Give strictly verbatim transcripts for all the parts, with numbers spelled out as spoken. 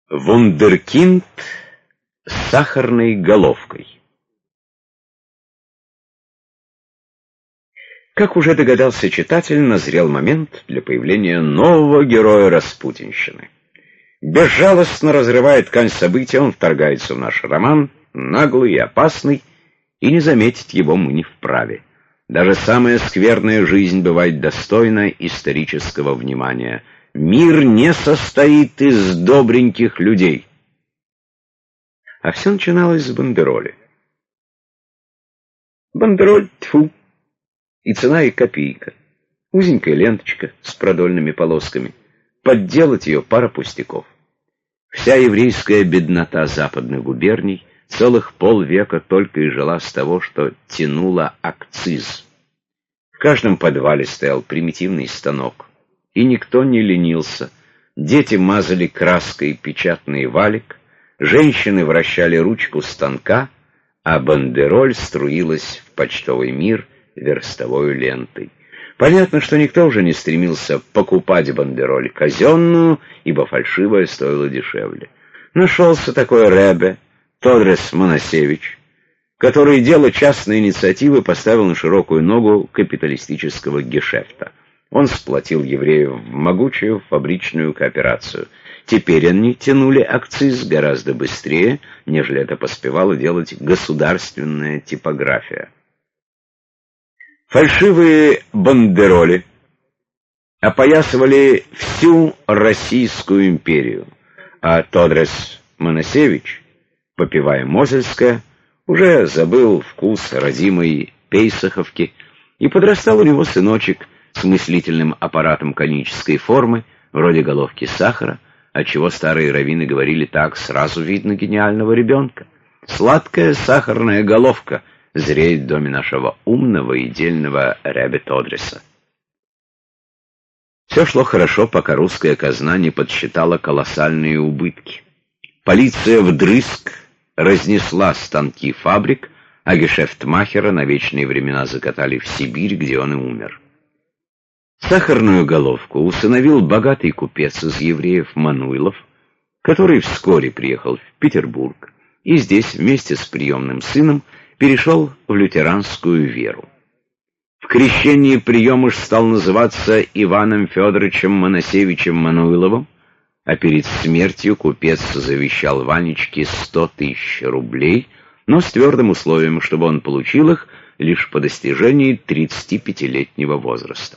Вундеркинд с сахарной головкой. Как уже догадался читатель, назрел момент для появления нового героя распутинщины. Безжалостно разрывая ткань событий, он вторгается в наш роман, наглый и опасный, и не заметить его мы не вправе. Даже самая скверная жизнь бывает достойна исторического внимания. Мир не состоит из добреньких людей. А все начиналось с бандероли. Бандероль, тьфу, и цена и копейка. Узенькая ленточка с продольными полосками. Подделать ее пара пустяков. Вся еврейская беднота западных губерний целых полвека только и жила с того, что тянула акциз. В каждом подвале стоял примитивный станок, и никто не ленился. Дети мазали краской печатный валик, женщины вращали ручку станка, а бандероль струилась в почтовый мир верстовой лентой. Понятно, что никто уже не стремился покупать бандероль казенную, ибо фальшивая стоила дешевле. Нашелся такой ребе, Тодрес Моносевич, который дело частной инициативы поставил на широкую ногу капиталистического гешефта. Он сплотил евреев в могучую фабричную кооперацию. Теперь они тянули акциз гораздо быстрее, нежели это поспевала делать государственная типография. Фальшивые бандероли опоясывали всю Российскую империю, а Тодрес Моносевич, попивая Мозельское, уже забыл вкус родимой пейсаховки, и подрастал у него сыночек с мыслительным аппаратом конической формы, вроде головки сахара, отчего старые раввины говорили: так сразу видно гениального ребенка. Сладкая сахарная головка зреет в доме нашего умного и дельного ребе Тодреса. Все шло хорошо, пока русская казна не подсчитала колоссальные убытки. Полиция вдрызг разнесла станки фабрик, а гешефтмахера на вечные времена закатали в Сибирь, где он и умер. Сахарную головку усыновил богатый купец из евреев Мануйлов, который вскоре приехал в Петербург и здесь вместе с приемным сыном перешел в лютеранскую веру. В крещении приемыш стал называться Иваном Федоровичем Моносевичем Мануйловым, а перед смертью купец завещал Ванечке сто тысяч рублей, но с твердым условием, чтобы он получил их лишь по достижении тридцатипятилетнего возраста.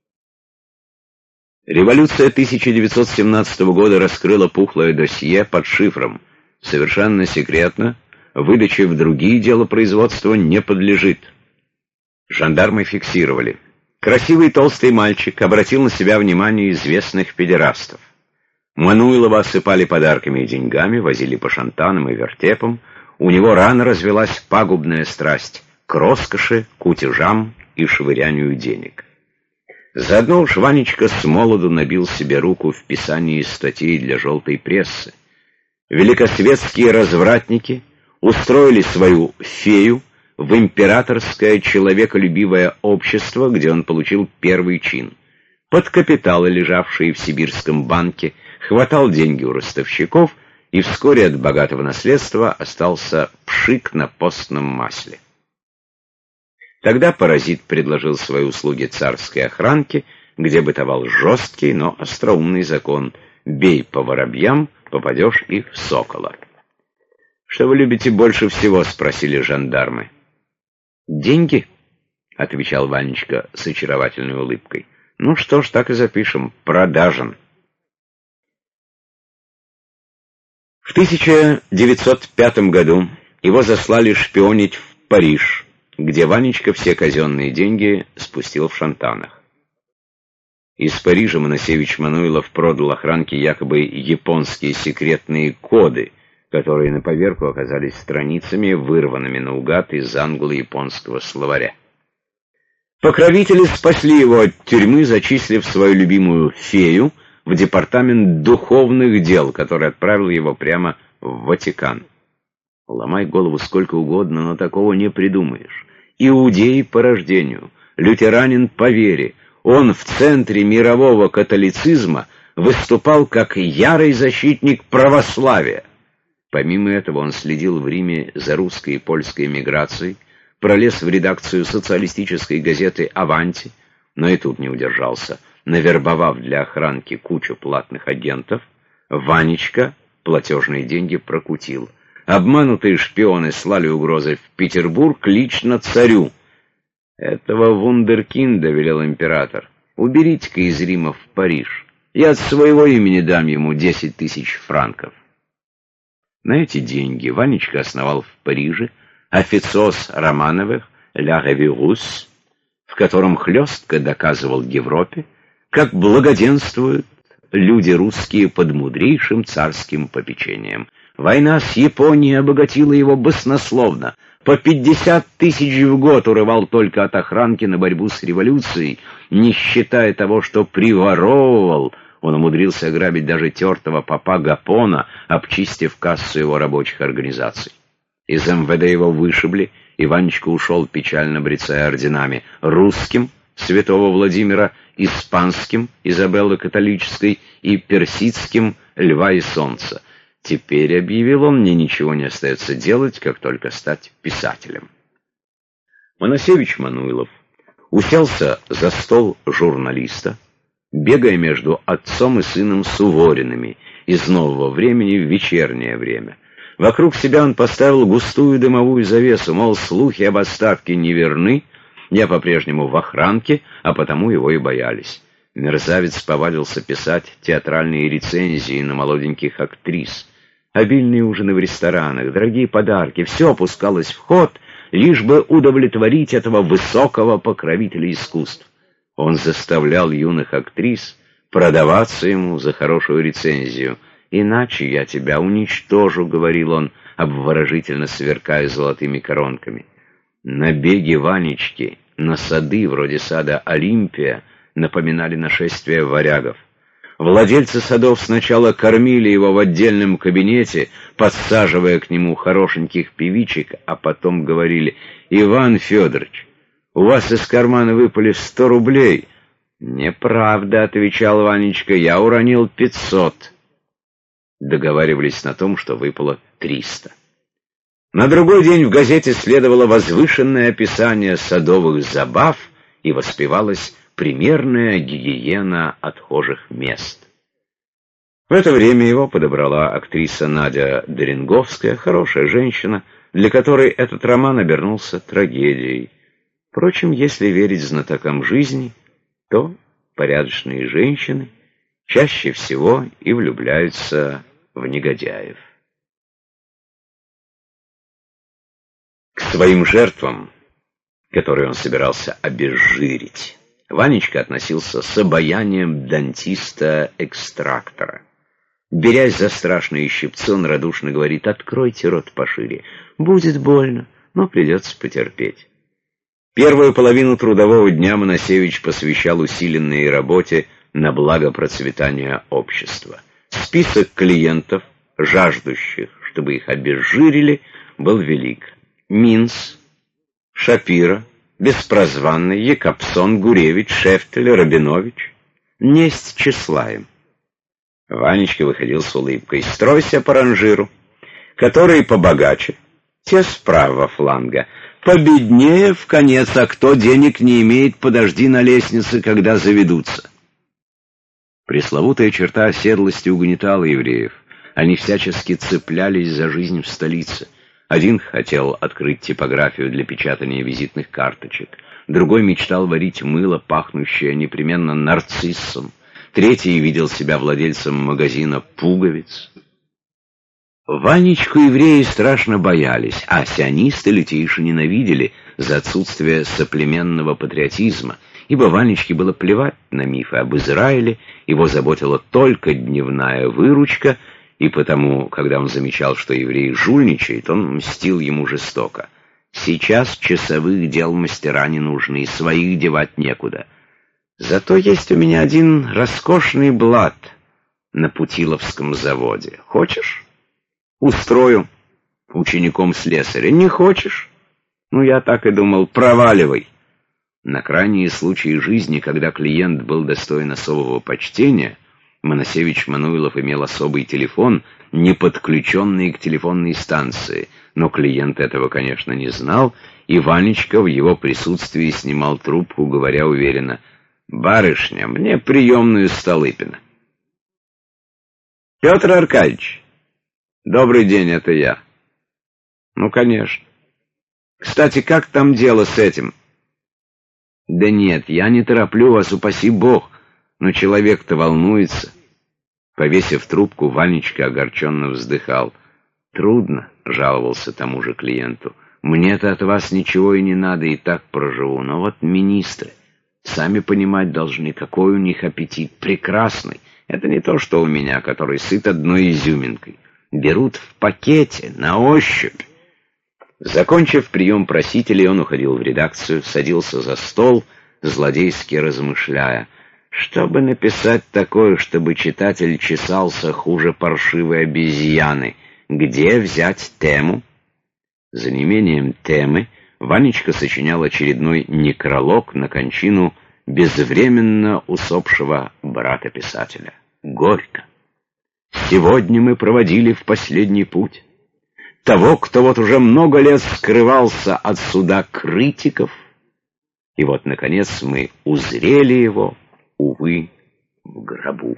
Революция тысяча девятьсот семнадцатого года раскрыла пухлое досье под шифром. Совершенно секретно, выдаче в другие дела производства не подлежит. Жандармы фиксировали. Красивый толстый мальчик обратил на себя внимание известных педерастов. Мануйлова осыпали подарками и деньгами, возили по шантанам и вертепам. У него рано развелась пагубная страсть к роскоши, кутежам и швырянию денег. Заодно уж Ванечка с молоду набил себе руку в писании статей для желтой прессы. Великосветские развратники устроили свою фею в императорское человеколюбивое общество, где он получил первый чин. Под капиталы, лежавшие в сибирском банке, хватал деньги у ростовщиков, и вскоре от богатого наследства остался пшик на постном масле. Тогда паразит предложил свои услуги царской охранке, где бытовал жесткий, но остроумный закон: бей по воробьям, попадешь и в сокола. «Что вы любите больше всего?» — спросили жандармы. «Деньги», — отвечал Ванечка с очаровательной улыбкой. «Ну что ж, так и запишем. Продажен». В тысяча девятьсот пятом году его заслали шпионить в Париж, где Ванечка все казенные деньги спустил в шантанах. Из Парижа Моносевич Мануйлов продал охранке якобы японские секретные коды, которые на поверку оказались страницами, вырванными наугад из англо-японского словаря. Покровители спасли его от тюрьмы, зачислив свою любимую фею в департамент духовных дел, который отправил его прямо в Ватикан. Ломай голову сколько угодно, но такого не придумаешь. Иудей по рождению, лютеранин по вере, он в центре мирового католицизма выступал как ярый защитник православия. Помимо этого он следил в Риме за русской и польской эмиграцией, пролез в редакцию социалистической газеты «Аванти», но и тут не удержался. Навербовав для охранки кучу платных агентов, Ванечка платежные деньги прокутил. Обманутые шпионы слали угрозы в Петербург лично царю. «Этого вундеркинда, — велел император, — уберите-ка из Рима в Париж. Я от своего имени дам ему десять тысяч франков». На эти деньги Ванечка основал в Париже официоз Романовых «Ля Revue Russe», в котором хлестко доказывал Европе, как благоденствуют люди русские под мудрейшим царским попечением. Война с Японией обогатила его баснословно. По пятьдесят тысяч в год урывал только от охранки на борьбу с революцией, не считая того, что приворовывал. Он умудрился ограбить даже тертого попа Гапона, обчистив кассу его рабочих организаций. Из эм вэ дэ его вышибли, и Ванечка ушел, печально брецая орденами: русским — святого Владимира, испанским — Изабеллы Католической и персидским — Льва и Солнца. Теперь, — объявил он, — мне ничего не остается делать, как только стать писателем. Моносевич Мануилов уселся за стол журналиста, бегая между отцом и сыном Сувориными из нового времени в вечернее время. Вокруг себя он поставил густую дымовую завесу, мол, слухи об отставке не верны, я по-прежнему в охранке, а потому его и боялись. Мерзавец повадился писать театральные рецензии на молоденьких актрис. Обильные ужины в ресторанах, дорогие подарки — все опускалось в ход, лишь бы удовлетворить этого высокого покровителя искусств. Он заставлял юных актрис продаваться ему за хорошую рецензию. «Иначе я тебя уничтожу», — говорил он, обворожительно сверкая золотыми коронками. Набеги Ванечки на сады, вроде сада Олимпия, напоминали нашествие варягов. Владельцы садов сначала кормили его в отдельном кабинете, подсаживая к нему хорошеньких певичек, а потом говорили: «Иван Федорович, у вас из кармана выпали сто рублей». «Неправда», — отвечал Ванечка, — «я уронил пятьсот». Договаривались на том, что выпало триста. На другой день в газете следовало возвышенное описание садовых забав и воспевалась примерная гигиена отхожих мест. В это время его подобрала актриса Надя Деренговская, хорошая женщина, для которой этот роман обернулся трагедией. Впрочем, если верить знатокам жизни, то порядочные женщины чаще всего и влюбляются в негодяев. К своим жертвам, которые он собирался обезжирить, Ванечка относился с обаянием дантиста-экстрактора. Берясь за страшные щипцы, он радушно говорит: «Откройте рот пошире. Будет больно, но придется потерпеть». Первую половину трудового дня Моносевич посвящал усиленной работе на благо процветания общества. Список клиентов, жаждущих, чтобы их обезжирили, был велик. Минц, Шапира, Беспрозванный, Якобсон, Гуревич, Шефтель, Рабинович. Несть числа им. Ванечка выходил с улыбкой: «Стройся по ранжиру. Которые побогаче, те с правого фланга. Победнее в конец, а кто денег не имеет, подожди на лестнице, когда заведутся». Пресловутая черта оседлости угнетала евреев. Они всячески цеплялись за жизнь в столице. Один хотел открыть типографию для печатания визитных карточек, другой мечтал варить мыло, пахнущее непременно нарциссом, третий видел себя владельцем магазина пуговиц. Ванечку евреи страшно боялись, а сионисты лютейше ненавидели за отсутствие соплеменного патриотизма, ибо Ванечке было плевать на мифы об Израиле, его заботила только дневная выручка, и потому, когда он замечал, что еврей жульничает, он мстил ему жестоко. «Сейчас часовых дел мастера не нужны, своих девать некуда. Зато есть у меня один роскошный блат на Путиловском заводе. Хочешь? Устрою учеником слесаря. Не хочешь? Ну, я так и думал, проваливай». На крайние случаи жизни, когда клиент был достоин особого почтения, Моносевич Мануилов имел особый телефон, не подключенный к телефонной станции, но клиент этого, конечно, не знал, и Ванечка в его присутствии снимал трубку, говоря уверенно: «Барышня, мне приемную Столыпина». «Петр Аркадьевич, добрый день, это я». «Ну, конечно. Кстати, как там дело с этим?» «Да нет, я не тороплю вас, упаси Бог, но человек-то волнуется». Повесив трубку, Ванечка огорченно вздыхал. «Трудно», — жаловался тому же клиенту. «Мне-то от вас ничего и не надо, и так проживу. Но вот министры, сами понимать должны, какой у них аппетит. Прекрасный. Это не то, что у меня, который сыт одной изюминкой. Берут в пакете, на ощупь». Закончив прием просителей, он уходил в редакцию, садился за стол, злодейски размышляя. Что бы написать такое, чтобы читатель чесался хуже паршивой обезьяны? Где взять тему? За неимением темы Ванечка сочинял очередной некролог на кончину безвременно усопшего брата-писателя. Горько. Сегодня мы проводили в последний путь того, кто вот уже много лет скрывался от суда критиков, и вот, наконец, мы узрели его, увы, в гробу.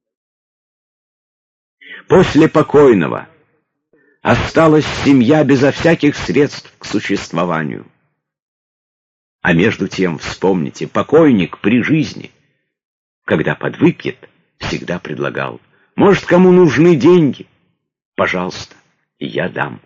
После покойного осталась семья безо всяких средств к существованию. А между тем, вспомните, покойник при жизни, когда подвыпьет, всегда предлагал: «Может, кому нужны деньги? Пожалуйста, я дам».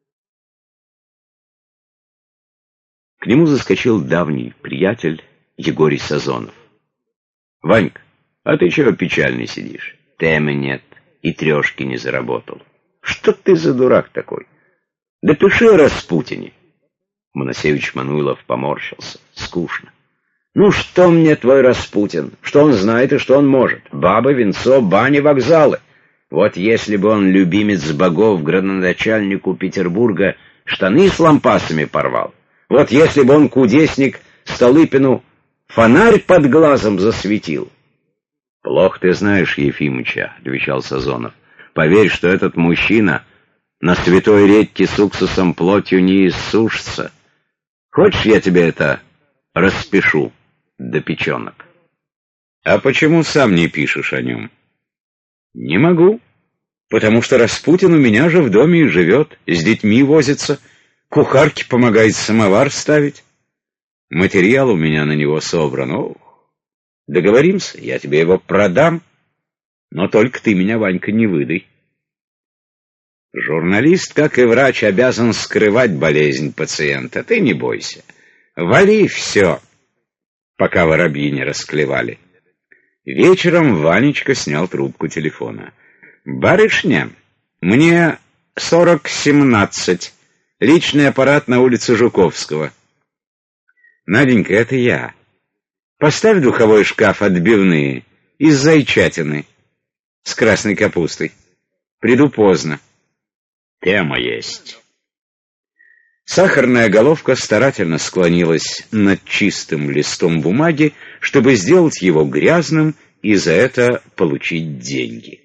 К нему заскочил давний приятель Егорий Сазонов. «Ванька, а ты чего печальный сидишь? Темы нет, и трешки не заработал. Что ты за дурак такой? Да пиши о Распутине». Моносевич Мануилов поморщился. «Скучно. Ну что мне твой Распутин? Что он знает и что он может? Бабы, венцо, бани, вокзалы. Вот если бы он, любимец богов, градоначальнику Петербурга, штаны с лампасами порвал. Вот если бы он, кудесник, Столыпину фонарь под глазом засветил». «Плохо ты знаешь Ефимыча», — отвечал Сазонов. «Поверь, что этот мужчина на святой редьке с уксусом плотью не иссушится. Хочешь, я тебе это распишу до печенок?» «А почему сам не пишешь о нем?» «Не могу, потому что Распутин у меня же в доме и живет, с детьми возится, кухарке помогает самовар ставить. Материал у меня на него собран. Ох, договоримся, я тебе его продам, но только ты меня, Ванька, не выдай». «Журналист, как и врач, обязан скрывать болезнь пациента. Ты не бойся. Вали все, пока воробьи не расклевали». Вечером Ванечка снял трубку телефона. «Барышня, мне сорок семнадцать. Личный аппарат на улице Жуковского». «Наденька, это я. Поставь духовой шкаф отбивные из зайчатины с красной капустой. Приду поздно. Тема есть». Сахарная головка старательно склонилась над чистым листом бумаги, чтобы сделать его грязным и за это получить деньги.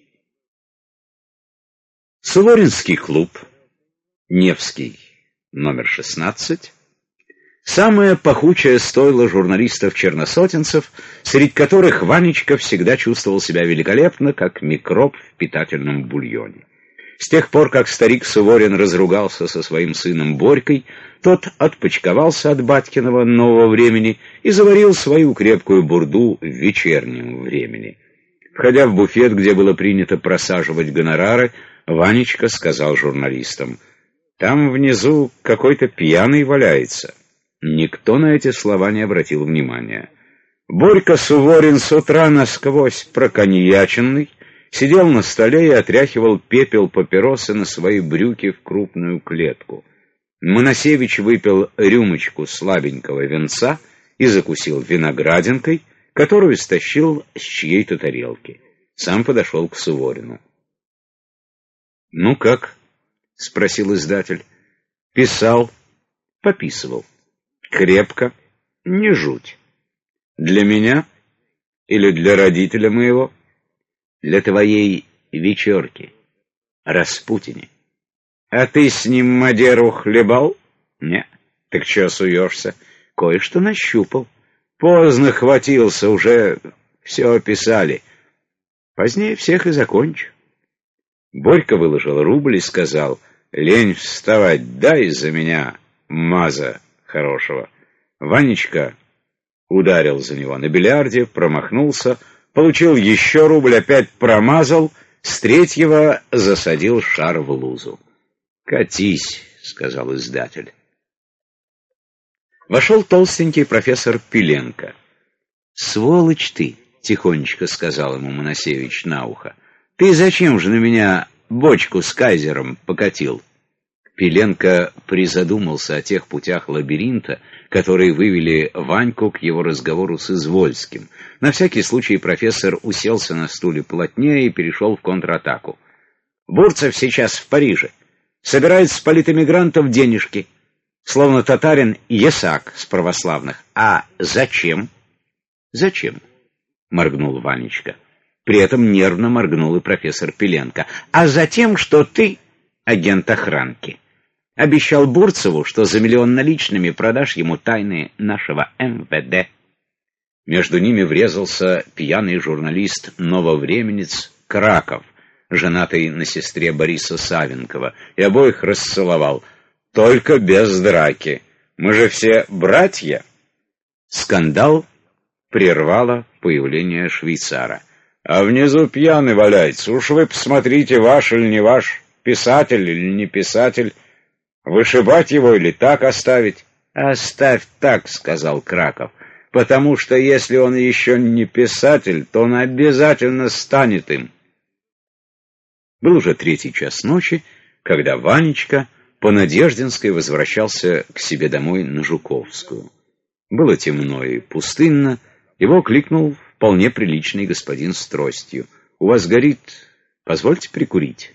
Суворинский клуб, Невский, номер шестнадцать. Самое пахучее стойло журналистов-черносотенцев, среди которых Ванечка всегда чувствовал себя великолепно, как микроб в питательном бульоне. С тех пор, как старик Суворин разругался со своим сыном Борькой, тот отпочковался от батькиного нового времени и заварил свою крепкую бурду в вечернем времени. Входя в буфет, где было принято просаживать гонорары, Ванечка сказал журналистам: «Там внизу какой-то пьяный валяется». Никто на эти слова не обратил внимания. Борька Суворин с утра насквозь проконьяченный сидел на столе и отряхивал пепел папиросы на свои брюки в крупную клетку. Моносевич выпил рюмочку слабенького винца и закусил виноградинкой, которую стащил с чьей-то тарелки. Сам подошел к Суворину. «Ну как?» — спросил издатель. «Писал, пописывал. Крепко, не жуть. Для меня или для родителя моего?» для твоей вечерки, Распутине. А ты с ним Мадеру хлебал? Не. Так чё суешься? Кое-что нащупал. Поздно хватился, уже все описали. Позднее всех и закончу. Борька выложил рубль и сказал: лень вставать, дай за меня маза хорошего. Ванечка ударил за него на бильярде, промахнулся, получил еще рубль, опять промазал, с третьего засадил шар в лузу. «Катись», — сказал издатель. Вошел толстенький профессор Пиленко. «Сволочь ты», — тихонечко сказал ему Моносевич на ухо. «Ты зачем же на меня бочку с кайзером покатил?» Пиленко призадумался о тех путях лабиринта, которые вывели Ваньку к его разговору с Извольским. На всякий случай профессор уселся на стуле плотнее и перешел в контратаку. «Бурцев сейчас в Париже. Собирает с политэмигрантов денежки. Словно татарин ясак с православных. А зачем?» «Зачем?» — моргнул Ванечка. При этом нервно моргнул и профессор Пиленко. «А затем, что ты агент охранки. Обещал Бурцеву, что за миллион наличными продашь ему тайны нашего эм вэ дэ». Между ними врезался пьяный журналист-нововременец Краков, женатый на сестре Бориса Савенкова, и обоих расцеловал. «Только без драки. Мы же все братья». Скандал прервало появление швейцара. «А внизу пьяный валяется. Уж вы посмотрите, ваш или не ваш, писатель или не писатель. Вышибать его или так оставить?» «Оставь так», — сказал Краков, «потому что если он еще не писатель, то он обязательно станет им». Был уже третий час ночи, когда Ванечка по Надеждинской возвращался к себе домой на Жуковскую. Было темно и пустынно. Его кликнул вполне приличный господин с тростью. «У вас горит, позвольте прикурить».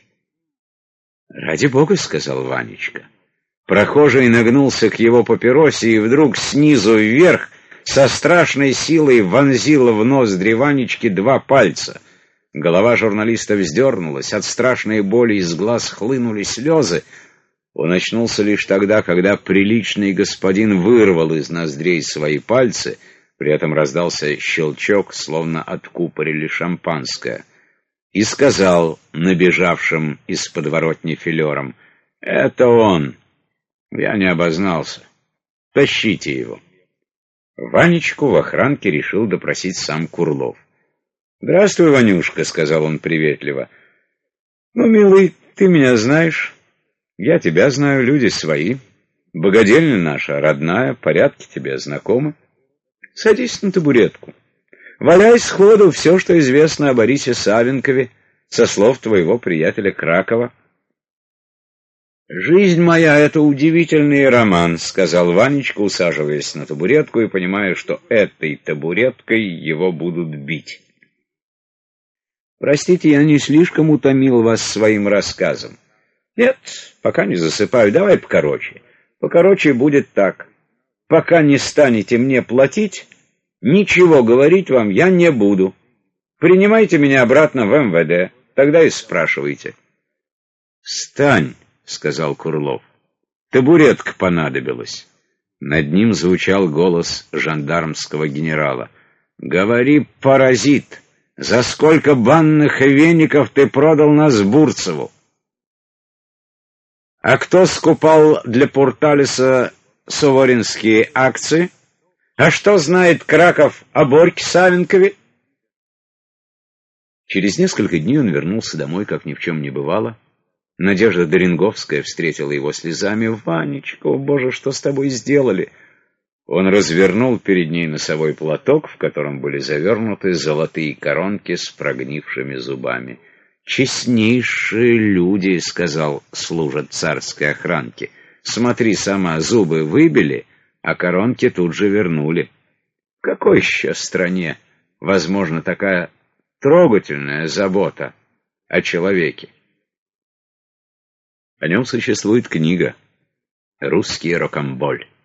«Ради бога», — сказал Ванечка. Прохожий нагнулся к его папиросе и вдруг снизу вверх со страшной силой вонзил в ноздри Ванечки два пальца. Голова журналиста вздернулась, от страшной боли из глаз хлынули слезы. Он очнулся лишь тогда, когда приличный господин вырвал из ноздрей свои пальцы, при этом раздался щелчок, словно откупорили шампанское, и сказал набежавшим из подворотни филерам: «Это он. Я не обознался. Тащите его». Ванечку в охранке решил допросить сам Курлов. «Здравствуй, Ванюшка», — сказал он приветливо. «Ну, милый, ты меня знаешь. Я тебя знаю, люди свои. Богадельня наша родная, порядки тебе знакомы. Садись на табуретку. Валяй сходу все, что известно о Борисе Савенкове, со слов твоего приятеля Кракова». «Жизнь моя — это удивительный роман», — сказал Ванечка, усаживаясь на табуретку и понимая, что этой табуреткой его будут бить. «Простите, я не слишком утомил вас своим рассказом». «Нет, пока не засыпаю. Давай покороче. Покороче будет так. Пока не станете мне платить, ничего говорить вам я не буду. Принимайте меня обратно в эм вэ дэ. Тогда и спрашивайте». «Встань», — сказал Курлов. «Табуретка понадобилась». Над ним звучал голос жандармского генерала. «Говори, паразит, за сколько банных веников ты продал нас Бурцеву? А кто скупал для Пурталиса суворинские акции? А что знает Краков о Борьке Савенкове?» Через несколько дней он вернулся домой, как ни в чем не бывало. Надежда Доренговская встретила его слезами. «Ванечка, о боже, что с тобой сделали?» Он развернул перед ней носовой платок, в котором были завернуты золотые коронки с прогнившими зубами. «Честнейшие люди, — сказал, — служат царской охранке. Смотри сама, зубы выбили, а коронки тут же вернули. В какой еще стране возможна такая трогательная забота о человеке?» О нем существует книга «Русский рокамболь».